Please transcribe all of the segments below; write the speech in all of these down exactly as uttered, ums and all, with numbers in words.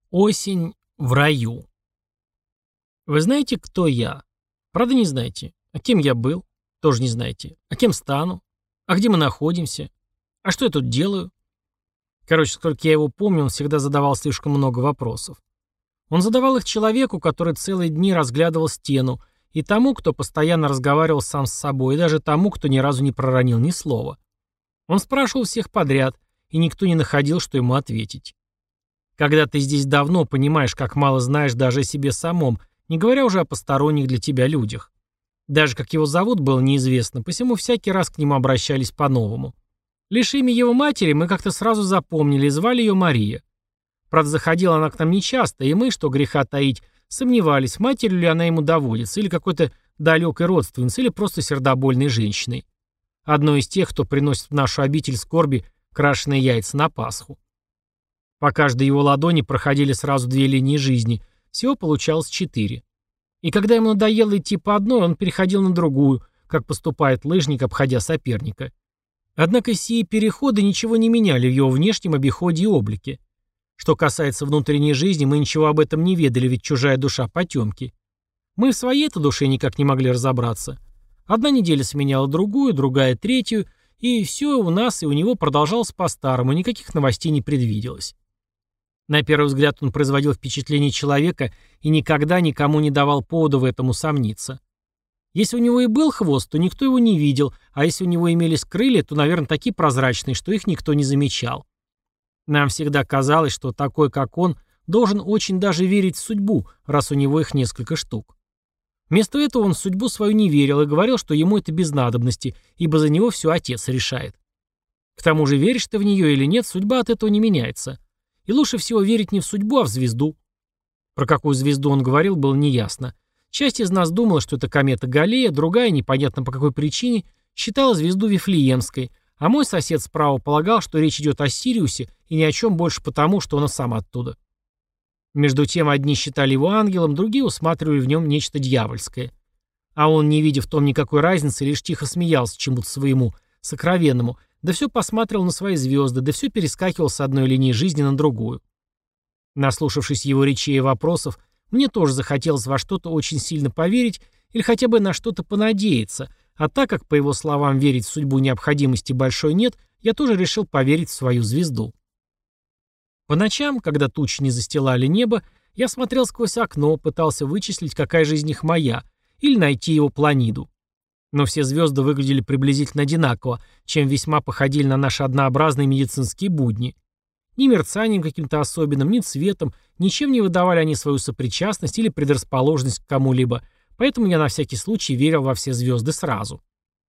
Осень в раю. Вы знаете, кто я? Правда, не знаете? А кем я был? Тоже не знаете. А кем стану? А где мы находимся? А что я тут делаю? Короче, сколько я его помню, он всегда задавал слишком много вопросов. Он задавал их человеку, который целые дни разглядывал стену, и тому, кто постоянно разговаривал сам с собой, и даже тому, кто ни разу не проронил ни слова. Он спрашивал всех подряд, и никто не находил, что ему ответить. Когда ты здесь давно, понимаешь, как мало знаешь даже о себе самом, не говоря уже о посторонних для тебя людях. Даже как его зовут было неизвестно, посему всякий раз к нему обращались по-новому. Лишь имя его матери мы как-то сразу запомнили и звали ее Мария. Правда, заходила она к нам нечасто, и мы, что греха таить, сомневались, матерью ли она ему доводится, или какой-то далекой родственницей, или просто сердобольной женщиной. Одной из тех, кто приносит в нашу обитель скорби крашеные яйца на Пасху. По каждой его ладони проходили сразу две линии жизни, всего получалось четыре. И когда ему надоело идти по одной, он переходил на другую, как поступает лыжник, обходя соперника. Однако сии переходы ничего не меняли в его внешнем обиходе и облике. Что касается внутренней жизни, мы ничего об этом не ведали, ведь чужая душа потемки. Мы в своей-то душе никак не могли разобраться. Одна неделя сменяла другую, другая третью, и все у нас и у него продолжалось по-старому, никаких новостей не предвиделось. На первый взгляд он производил впечатление человека и никогда никому не давал повода в этом усомниться. Если у него и был хвост, то никто его не видел, а если у него имелись крылья, то, наверное, такие прозрачные, что их никто не замечал. Нам всегда казалось, что такой, как он, должен очень даже верить в судьбу, раз у него их несколько штук. Вместо этого он в судьбу свою не верил и говорил, что ему это без надобности, ибо за него все отец решает. К тому же, веришь ты в нее или нет, судьба от этого не меняется. И лучше всего верить не в судьбу, а в звезду. Про какую звезду он говорил, было неясно. Часть из нас думала, что это комета Галлея, другая, непонятно по какой причине, считала звезду Вифлеемской, а мой сосед справа полагал, что речь идет о Сириусе и ни о чем больше потому, что он сам оттуда. Между тем, одни считали его ангелом, другие усматривали в нем нечто дьявольское. А он, не видя в том никакой разницы, лишь тихо смеялся чему-то своему, сокровенному, да все посматривал на свои звезды, да все перескакивал с одной линии жизни на другую. Наслушавшись его речей и вопросов, мне тоже захотелось во что-то очень сильно поверить или хотя бы на что-то понадеяться, а так как, по его словам, верить в судьбу необходимости большой нет, я тоже решил поверить в свою звезду. По ночам, когда тучи не застилали небо, я смотрел сквозь окно, пытался вычислить, какая же из них моя, или найти его планиду. Но все звезды выглядели приблизительно одинаково, чем весьма походили на наши однообразные медицинские будни. Ни мерцанием каким-то особенным, ни цветом, ничем не выдавали они свою сопричастность или предрасположенность к кому-либо, поэтому я на всякий случай верил во все звезды сразу.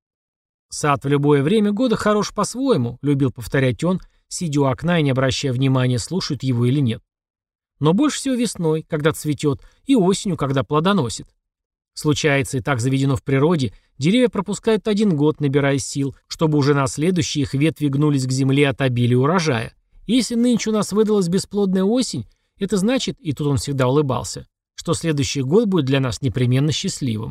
«Сад в любое время года хорош по-своему», — любил повторять он, сидя у окна и не обращая внимания, слушают его или нет. «Но больше всего весной, когда цветет, и осенью, когда плодоносит. Случается, и так заведено в природе, деревья пропускают один год, набирая сил, чтобы уже на следующие их ветви гнулись к земле от обилия урожая. И если нынче у нас выдалась бесплодная осень, это значит, и тут он всегда улыбался, что следующий год будет для нас непременно счастливым».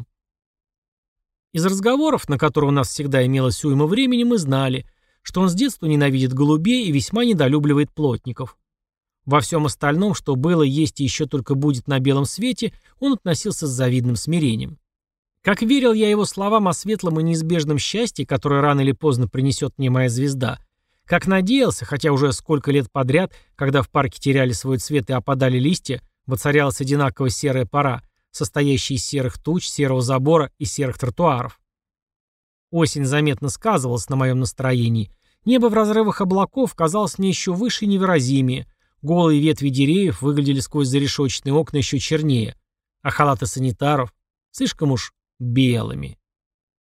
Из разговоров, на которые у нас всегда имелось уйма времени, мы знали, что он с детства ненавидит голубей и весьма недолюбливает плотников. Во всем остальном, что было, есть и еще только будет на белом свете, он относился с завидным смирением. Как верил я его словам о светлом и неизбежном счастье, которое рано или поздно принесет мне моя звезда, как надеялся, хотя уже сколько лет подряд, когда в парке теряли свой цвет и опадали листья, воцарялась одинаково серая пора, состоящая из серых туч, серого забора и серых тротуаров. Осень заметно сказывалась на моем настроении. Небо в разрывах облаков казалось мне еще выше и невыразимее. Голые ветви деревьев выглядели сквозь зарешоченные окна еще чернее, а халаты санитаров слишком уж белыми.